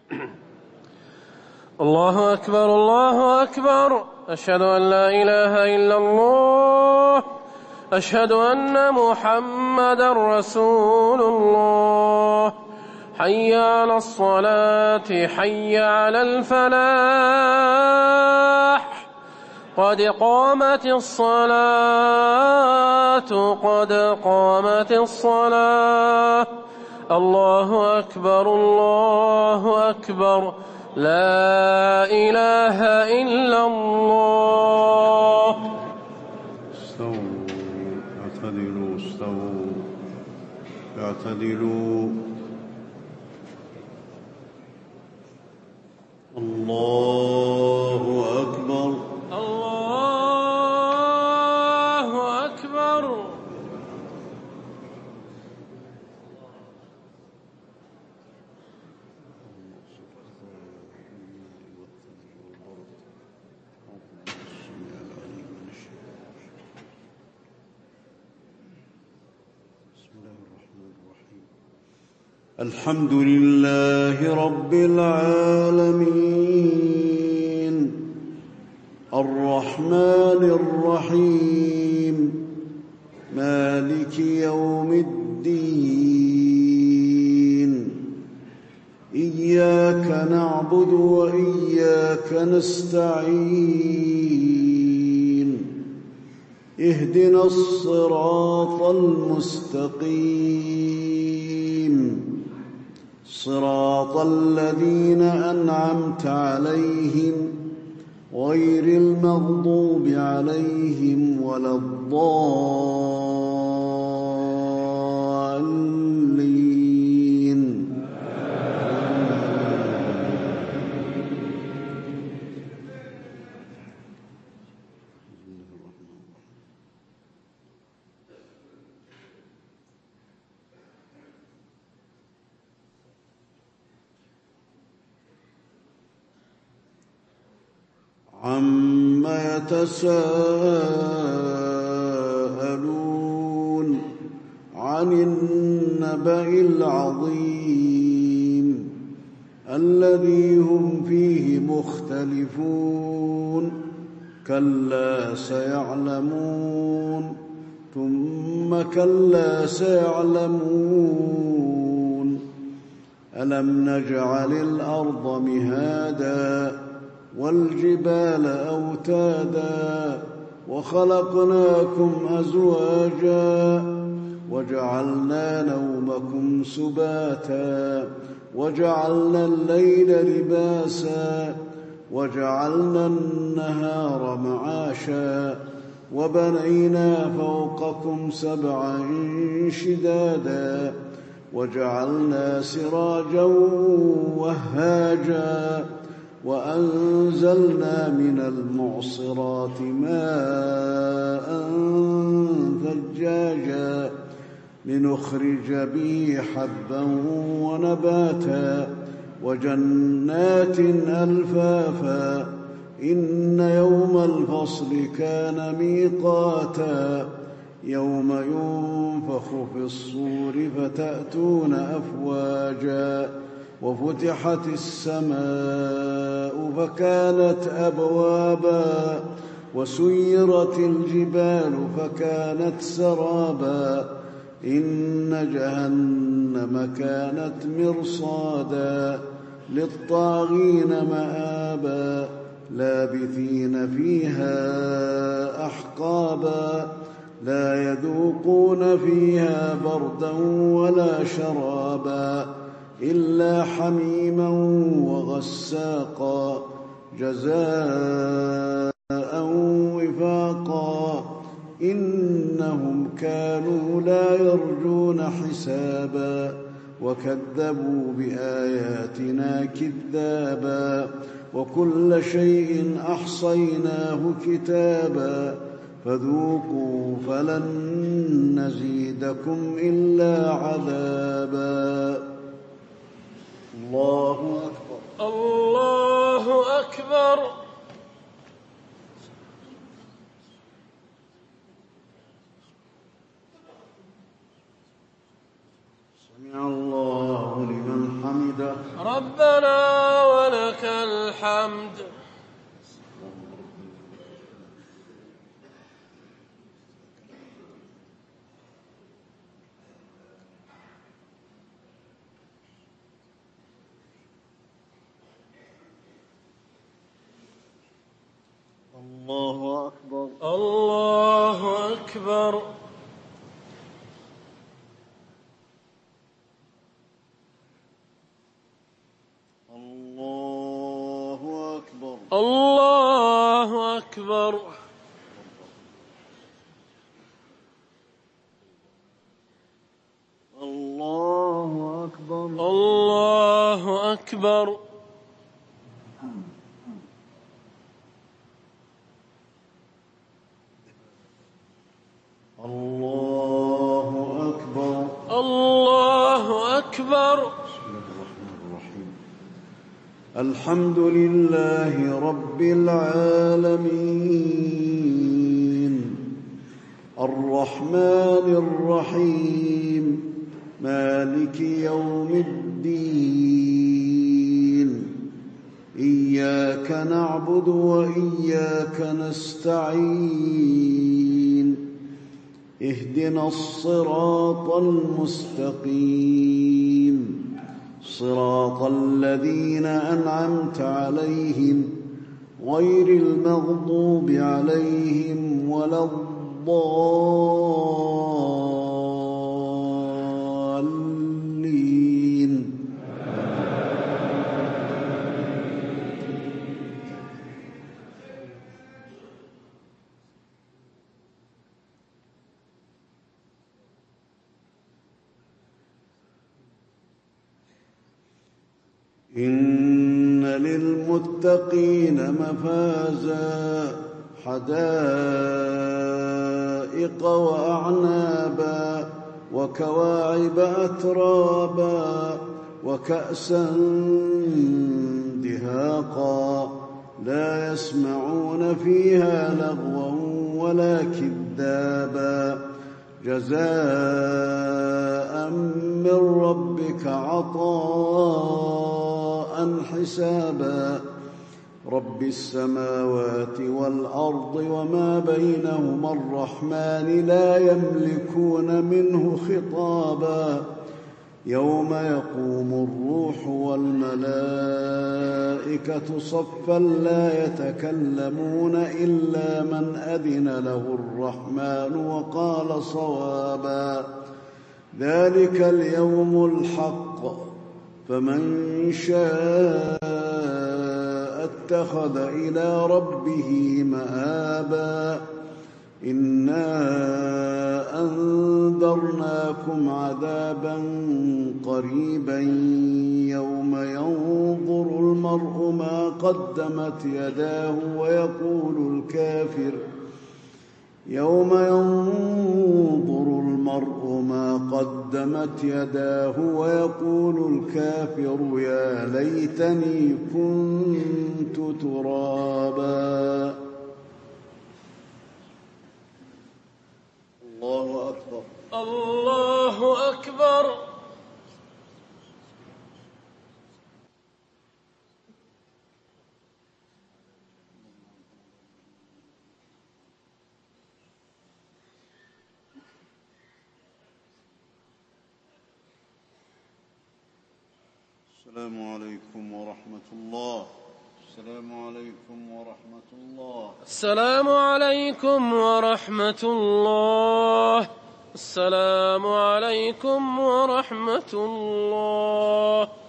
الله أكبر الله أكبر. أشهد أن لا إله إلا الله. أشهد أن محمدا رسول الله. حي على الصلاة حي على الفلاح. قد قامت الصلاة قد قامت الصلاة. الله أكبر الله أكبر. لا إله إلا الله. استووا اعتدلوا استووا اعتدلوا. الله أكبر الله أكبر. الحمد لله رب العالمين الرحمن الرحيم مالك يوم الدين إياك نعبد وإياك نستعين اهدنا الصراط المستقيم صراط الذين أنعمت عليهم غير المغضوب عليهم ولا الضالين. عَمَّ يَتَسَاءَلُونَ عَنِ النَّبَإِ الْعَظِيمِ الَّذِي هُمْ فِيهِ مُخْتَلِفُونَ كَلَّا سَيَعْلَمُونَ ثُمَّ كَلَّا سَيَعْلَمُونَ أَلَمْ نَجْعَلِ الْأَرْضَ مِهَادًا وَالْجِبَالَ أَوْتَادًا وَخَلَقْنَاكُمْ أَزْوَاجًا وَجَعَلْنَا نَوْمَكُمْ سُبَاتًا وَجَعَلْنَا اللَّيْلَ لِبَاسًا وَجَعَلْنَا النَّهَارَ مَعَاشًا وَبَنَيْنَا فَوْقَكُمْ سَبْعًا شِدَادًا وَجَعَلْنَا سِرَاجًا وَهَّاجًا وَأَنزَلْنَا مِنَ الْمُعْصِرَاتِ مَاءً ثَجَّاجًا لِنُخْرِجَ بِهِ حَبًّا وَنَبَاتًا وَجَنَّاتٍ أَلْفَافًا إِنَّ يَوْمَ الْفَصْلِ كَانَ مِيقَاتًا يَوْمَ يُنفَخُ فِي الصُّورِ فَتَأْتُونَ أَفْوَاجًا وَفُتِحَتِ السَّمَاءُ فَكَانَتْ أَبْوَابًا وَسُيِّرَتِ الْجِبَالُ فَكَانَتْ سَرَابًا إِنَّ جَهَنَّمَ كَانَتْ مِرْصَادًا لِلطَّاغِينَ مَآبًا لَابِثِينَ فِيهَا أَحْقَابًا لَا يَذُوقُونَ فِيهَا بَرْدًا وَلَا شَرَابًا إِلَّا حَمِيمًا وَغَسَّاقًا جَزَاءً وِفَاقًا إِنَّهُمْ كَانُوا لَا يَرْجُونَ حِسَابًا وَكَذَّبُوا بِآيَاتِنَا كِذَّابًا وَكُلَّ شَيْءٍ أَحْصَيْنَاهُ كِتَابًا فَذُوقُوا فَلَن نَّزِيدَكُمْ إِلَّا عَذَابًا. الله أكبر الله أكبر. سمع الله لمن حمده. ربنا ولك الحمد. الله أكبر. الله أكبر. الله أكبر. الله أكبر. الله أكبر. الله أكبر. الله أكبر. الله أكبر. بسم الله الرحمن الرحيم. الحمد لله رب العالمين الرحمن الرحيم مالك يوم الدين إياك نعبد وإياك نستعين اهدنا الصراط المستقيم صراط الذين أنعمت عليهم غير المغضوب عليهم ولا الضالين. إن للمتقين مفازا حدائق وأعنابا وكواعب أترابا وكأسا دهاقا لا يسمعون فيها لغوا ولا كذابا جزاء من ربك عطاء حسابا رب السماوات والأرض وما بينهما الرحمن لا يملكون منه خطابا يوم يقوم الروح والملائكة صفا لا يتكلمون إلا من أذن له الرحمن وقال صوابا ذلك اليوم الحق فمن شاء اتخذ إلى ربه مآبا إنا أنذرناكم عذابا قريبا يوم ينظر المرء ما قدمت يداه ويقول الكافر يا ليتني كنت ترابا. الله أكبر. الله أكبر. السلام عليكم ورحمة الله. السلام عليكم ورحمة الله. السلام عليكم ورحمة الله. السلام عليكم ورحمة الله.